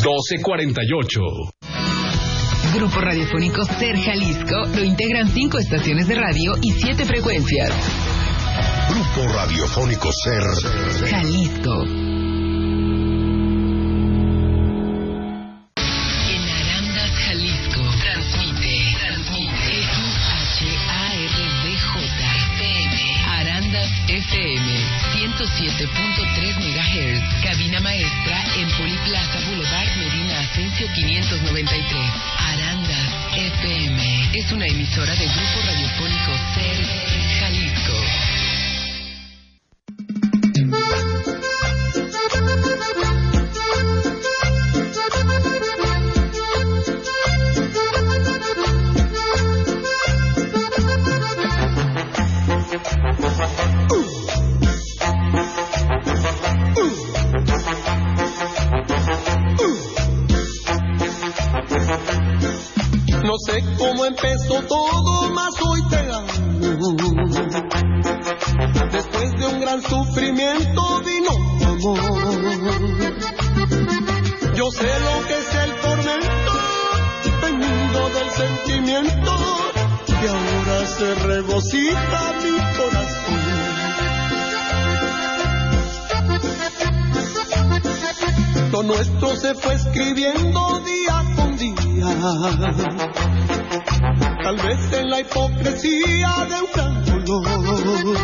1248. Grupo Radiofónico Ser Jalisco lo integran 5 estaciones de radio y 7 frecuencias. Grupo Radiofónico Ser Jalisco. FM 107.3 MHz, cabina maestra en Poliplaza Boulevard Medina Asensio 593. Arandas FM es una emisora de Grupo Radiofónico Ser Jalisco. No sé cómo empezó todo, mas hoy te amo. Después de un gran sufrimiento vino tu amor. Yo sé lo que es el tormento, venido del sentimiento, que ahora se regocija mi corazón. Lo nuestro se fue escribiendo día con día, tal vez en la hipocresía de un gran dolor.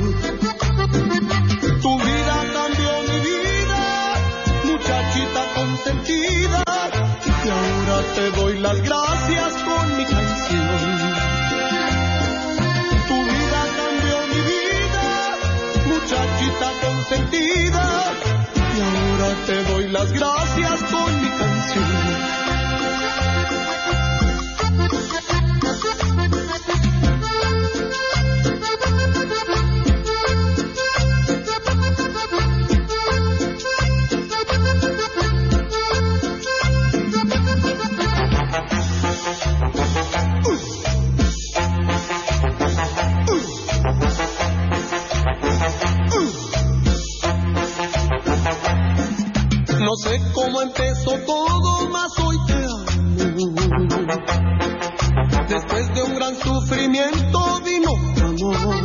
Tu vida cambió mi vida, muchachita consentida, y ahora te doy las gracias con mi canción. Tu vida cambió mi vida, muchachita consentida, y ahora te doy las gracias con mi canción. No sé cómo empezó todo, mas hoy te amo. Después de un gran sufrimiento vino tu amor.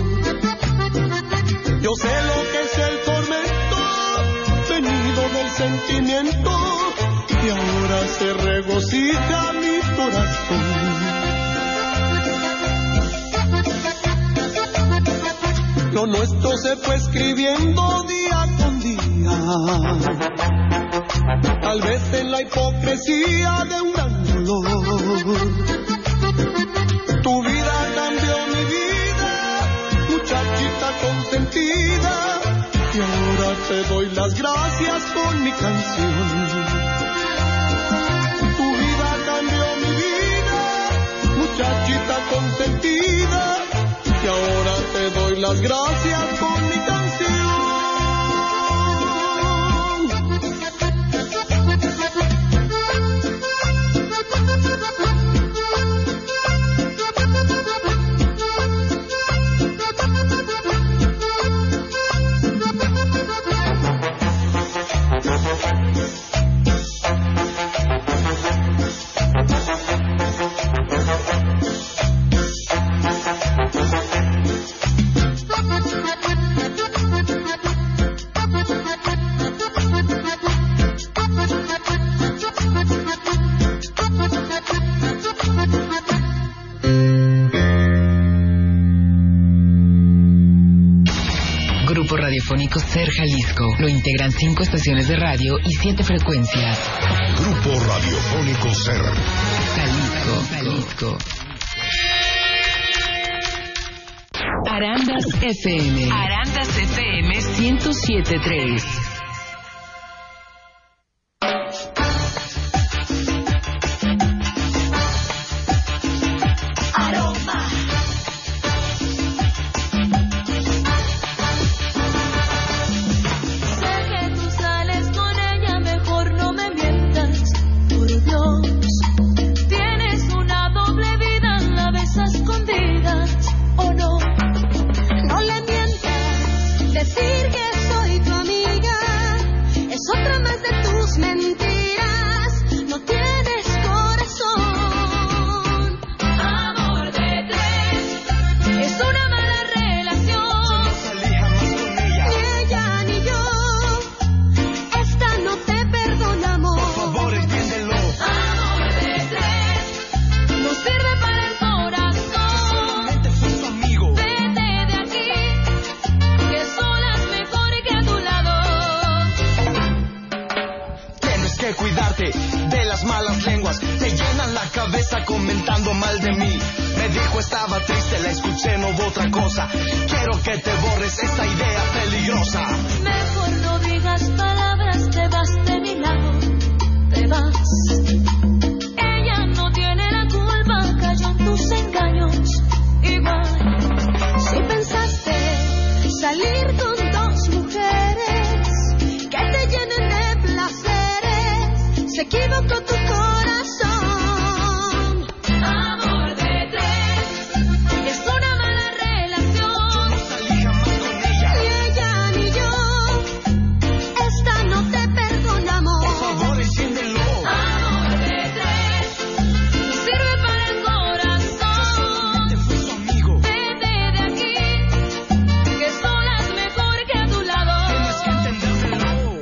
Yo sé lo que es el tormento, venido del sentimiento, y ahora se regocija mi corazón. Lo nuestro se fue escribiendo día con día, tal vez en la hipocresía de un gran dolor. Tu vida cambió mi vida, muchachita consentida, y ahora te doy las gracias con mi canción. Tu vida cambió mi vida, muchachita consentida, y ahora te doy las gracias con mi canción. Radiofónico Ser Jalisco lo integran 5 estaciones de radio y 7 frecuencias. Grupo Radiofónico Ser Jalisco. Arandas FM 107.3. No le mientas, decir que soy tu amiga. que cuidarte de las malas lenguas. Te llenan la cabeza comentando mal de mí. Me dijo estaba triste, la escuché, no hubo otra cosa. Quiero que te borres esta idea peligrosa. Mejor no digas palabras, te vas de mi lado, te vas. Ella no tiene la culpa, cayó en tus engaños. Igual, si pensaste salir con dos mujeres que te llenen de placeres, se equivocó tu corazón. Amor de tres, es una mala relación. No salí jamás con ella. Ni ella ni yo, esta no te perdonamos. Por favor, enciéndelo. Amor de tres, no sirve para el corazón. Te fui su amigo. Vete de aquí, que solas mejor que a tu lado. Tienes que entendérmelo.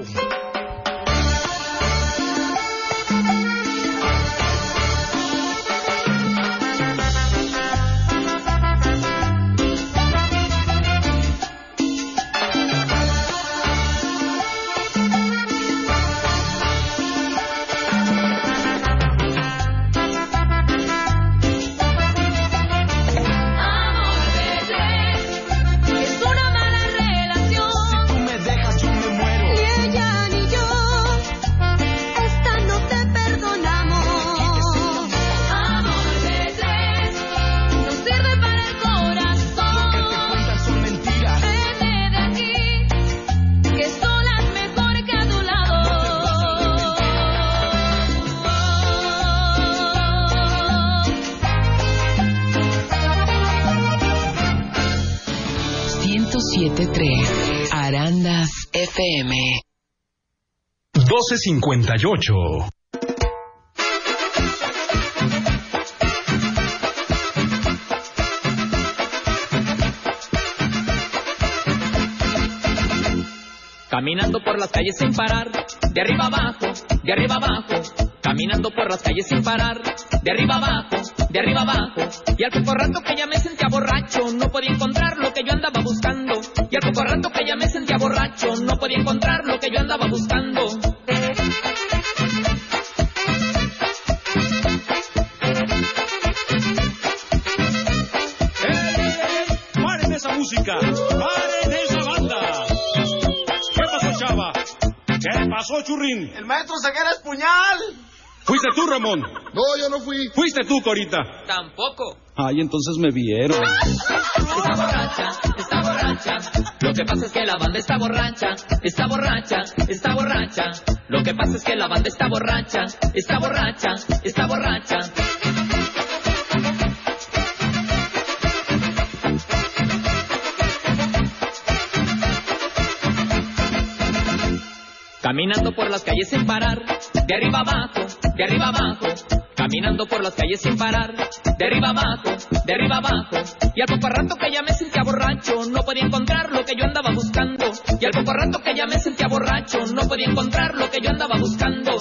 Amor de tres, es una mala relación. Tú me dejas, yo me muero. Ni ella ni yo, esta no te perdonamos. Amor de tres, no sirve para el Lo que te corazón. cuentan son mentiras. Vete de aquí, que solas mejor que a tu lado. 107.3 Arandas FM. 12:58. Caminando por las calles sin parar, de arriba abajo, de arriba abajo. Caminando por las calles sin parar, de arriba abajo, de arriba abajo. Y al poco rato que ya me sentía borracho, no podía encontrar lo que yo andaba buscando. Y al poco rato que ya me sentía borracho, no podía encontrar lo que yo andaba buscando. ¡Paren esa música! ¡Paren esa banda! ¿Qué pasó, chava? ¿Qué pasó, churrín? El maestro Ceguera es puñal. ¿Fuiste tú, Ramón? No, yo no fui. ¿Fuiste tú, Corita? Tampoco. Ay, entonces me vieron. Está borracha, está borracha. Lo que pasa es que la banda está borracha, está borracha, está borracha. Lo que pasa es que la banda está borracha, está borracha, está borracha. Caminando por las calles sin parar, de arriba abajo, de arriba abajo. Caminando por las calles sin parar, de arriba abajo, de arriba abajo. Y al poco rato que ya me sentía borracho, no podía encontrar lo que yo andaba buscando. Y al poco rato que ya me sentía borracho, no podía encontrar lo que yo andaba buscando.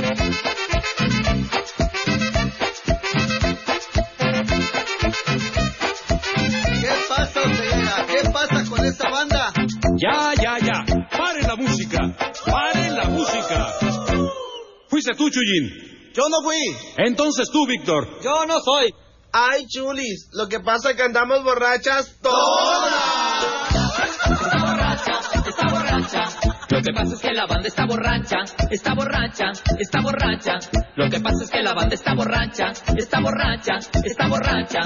¿Qué pasa, Ceguera? ¿Qué pasa con esta banda? Ya. ¡Paren la música! ¡Paren la música! ¿Fuiste tú, Chuyín? Yo no fui. Entonces tú, Víctor. Yo no soy. Ay, chulis, lo que pasa es que andamos borrachas todas. Está borracha, está borracha. Lo que pasa es que la banda está borracha, está borracha, está borracha. Lo que pasa es que la banda está borracha, está borracha, está borracha.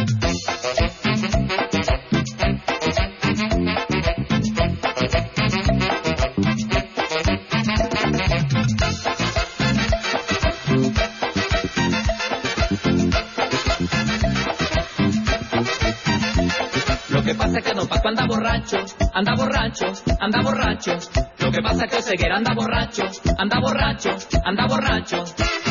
Lo que pasa es que Don Paco anda borracho, anda borracho, anda borracho. Lo que pasa es que Ceguera anda borracho, anda borracho, anda borracho.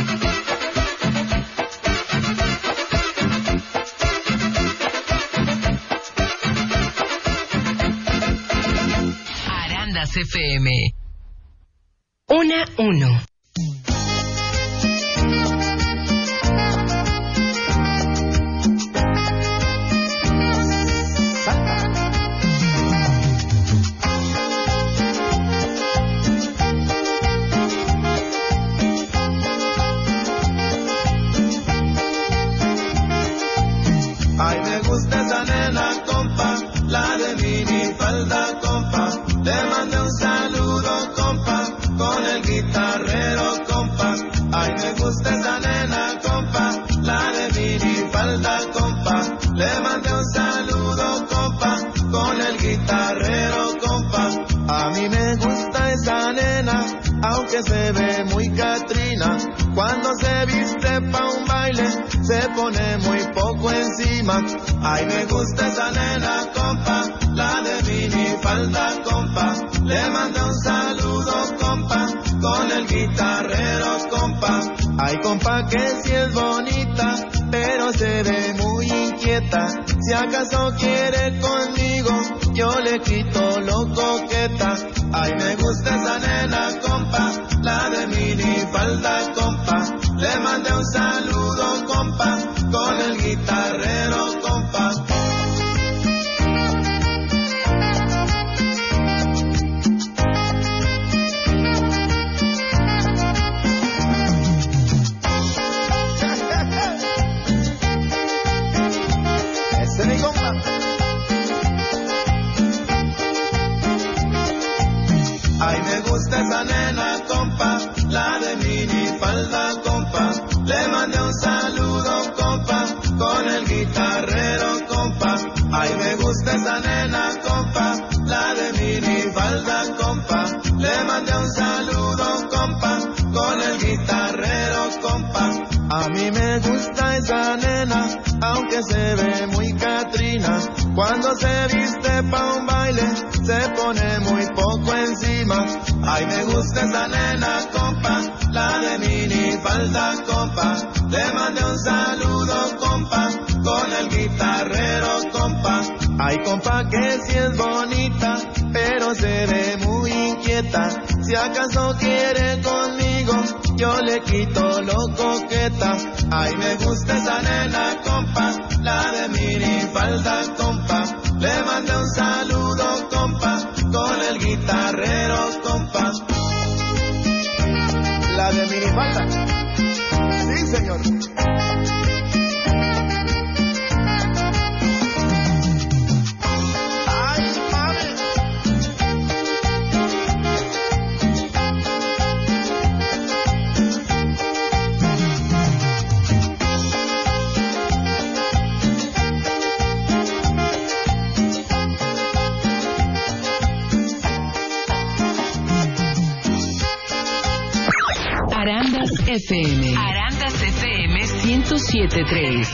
Arandas FM. 1-1. Catrina. Cuando se viste pa' un baile, se pone muy poco encima. Ay, me gusta esa nena, compa, la de minifalda, compa. Le mandé un saludo, compa, con el guitarrero, compa. Ay, compa, que si es bonita, pero se ve muy inquieta. Si acaso quiere conmigo, yo le quito lo coqueta. Ay, me gusta esa nena, compa, la de minifalda, compa. Le mandé un saludo, compa, con el guitarrero, compa. Ese es mi compa. Ay, me gusta esa nena, compa, la de minifalda, compa. Le mandé un saludo, compa, con el guitarrero, compa. Ay, me gusta esa nena, compa, la de minifalda, compa. Le mandé un saludo, compa, con el guitarrero, compa. A mí me gusta esa nena, aunque se ve muy Catrina. Cuando se viste pa' un baile, se pone muy poco encima. Ay, me gusta esa nena, compa, la de minifalda, compa. Le mandé un saludo, compa, con el guitarrero, compa. Ay, compa, que si es bonita, pero se ve muy inquieta. Si acaso quiere conmigo, yo le quito lo coqueta. Ay, me gusta esa nena, compa, la de minifalda, compa. Le mandé un saludo, compa, con el guitarrero, compa. La de minifalda. Sí, señor. Arandas FM. Arandas FM 107.3.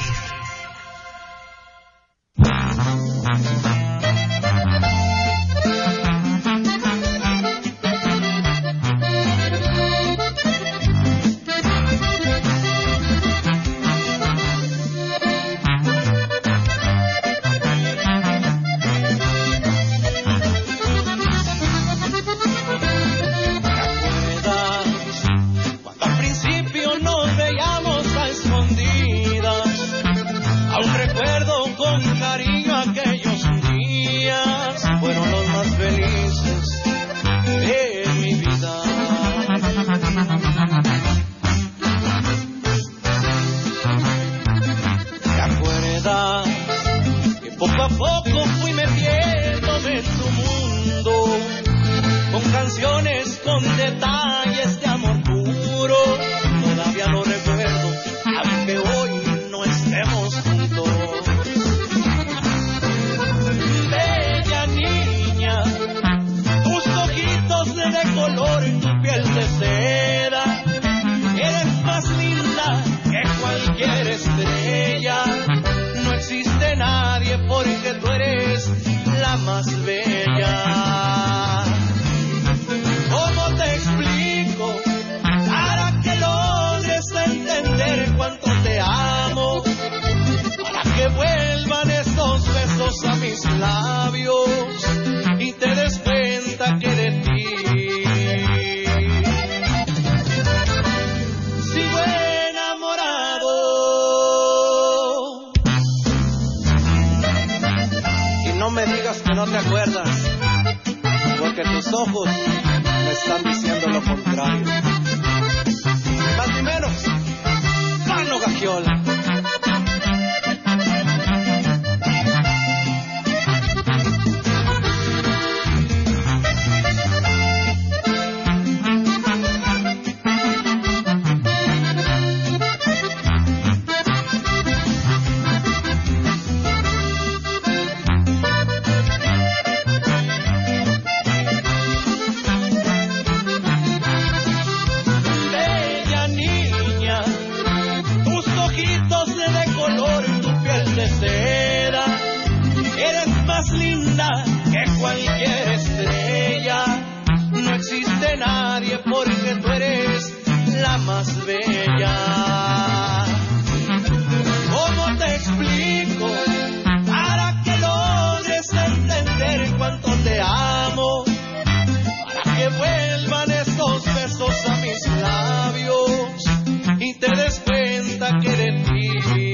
de color y tu piel de seda. Eres más linda que cualquier estrella. No existe nadie porque tú eres la más bella. ¿Cómo te explico para que logres entender cuánto te amo? Para que vuelvan esos besos a mis labios y te des cuenta que de ti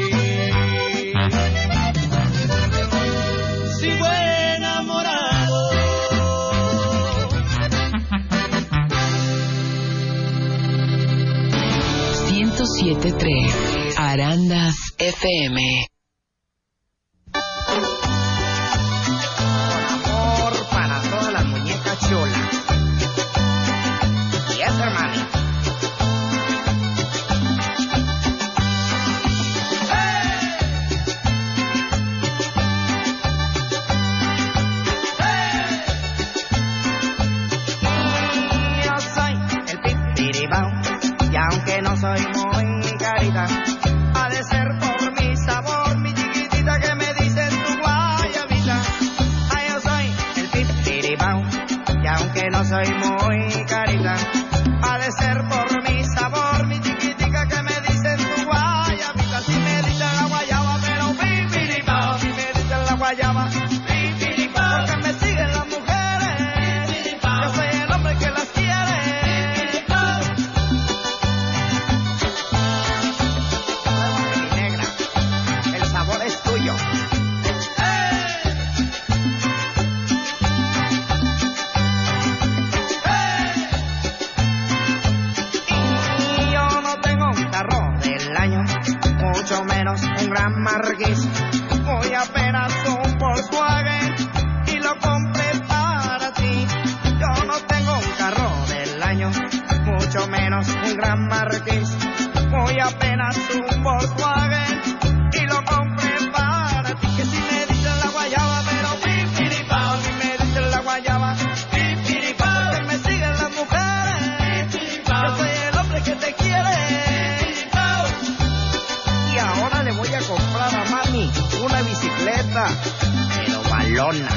sigo enamorado. 107.3 Arandas FM. Amor para todas las muñecas chulas. Y eso, hermano. Que no soy muy carita, ha de ser por mi sabor, mi chiquitita que me dicen tu guayabita. Ay, yo soy el pipiripao, y aunque no soy muy carita, ha de ser por mi sabor, mi chiquitica que me dicen tu guayabita. Si me dicen la guayaba, pero pipiripao, si me dicen la guayaba, pipiripao, porque me siguen las mujeres, yo soy el hombre que las quiere. Mucho menos un gran Marquis, muy apenas un Volkswagen y lo compré para ti. Yo no tengo un carro del año, mucho menos un gran Marquis, muy apenas un Volkswagen y lo compré para ti. Que si me dicen la guayaba, pero pipiripao, si me dicen la guayaba, pipiripao, que me siguen las mujeres, yo soy el hombre que te quiere. Ahora le voy a comprar a mami una bicicleta, pero balona.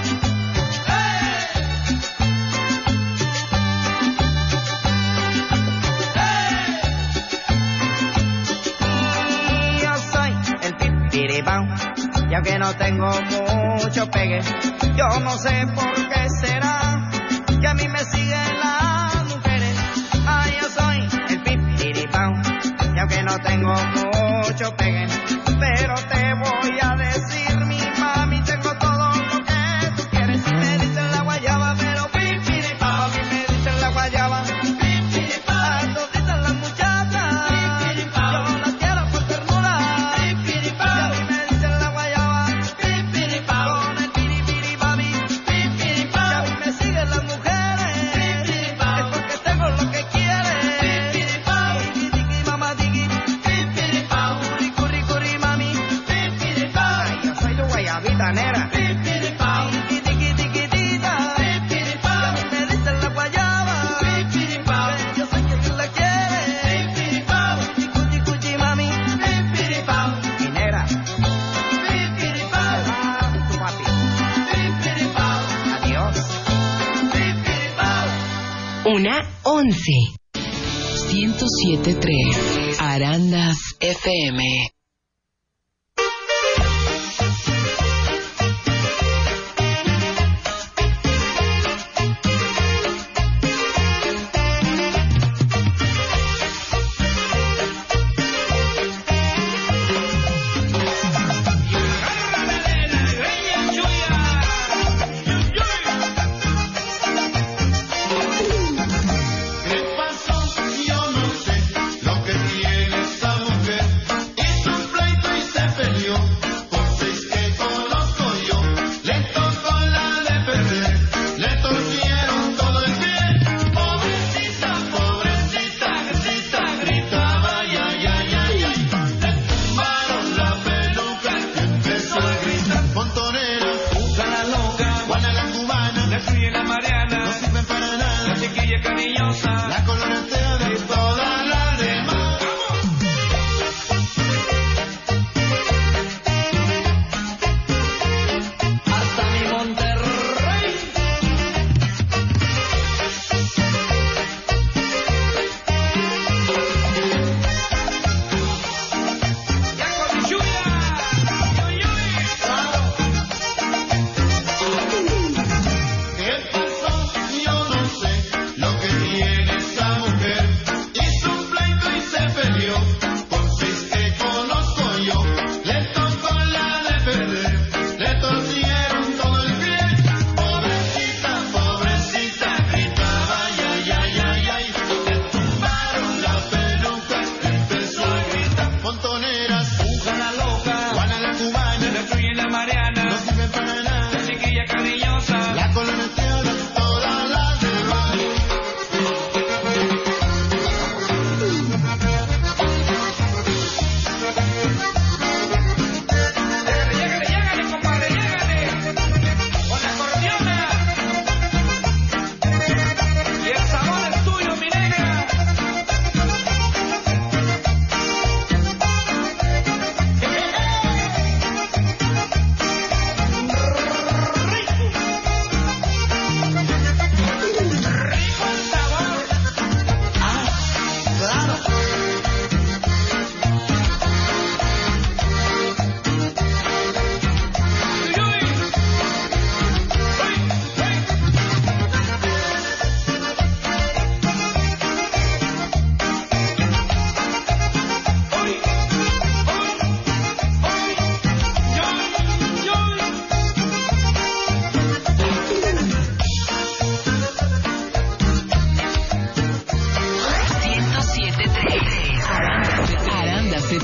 Yo soy el pipiripao, y aunque no tengo mucho pegue, yo no sé por qué será que a mí me siguen las mujeres. Ay, yo soy el pipiripao, y aunque no tengo mucho pegue, pero te voy a decir, mi mami, tengo todo lo que tú quieres. Si me dicen la guayaba, pero pipiripao, a mí me dicen la guayaba, pipiripao, toditas las muchachas, pipiripao, yo las quiero por ternura, pipiripao, y a mí me dicen la guayaba, pipiripao, con el piripiripapi, pipiripao, y a mí me siguen las mujeres, pipiripao, es porque tengo lo que quieres, pipiripao, tiki tiki mamá tiki, pipiripao, curri curri curri mami, pipiripao, ay, yo soy tu guayabita negra, pipiripao, tiki tiki tiquitita, pipiripao, y a mí me dicen la guayaba, pipiripao, yo sé que tú la quieres, pipiripao, cuchi cuchi mami, pipiripao, y negra, pipiripao, tu papi, pipiripao, adiós, pipiripao. 1:11 107.3 Arandas FM. ¿Qué pasó? Yo no sé lo que tiene esta mujer.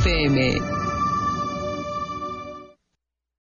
FM.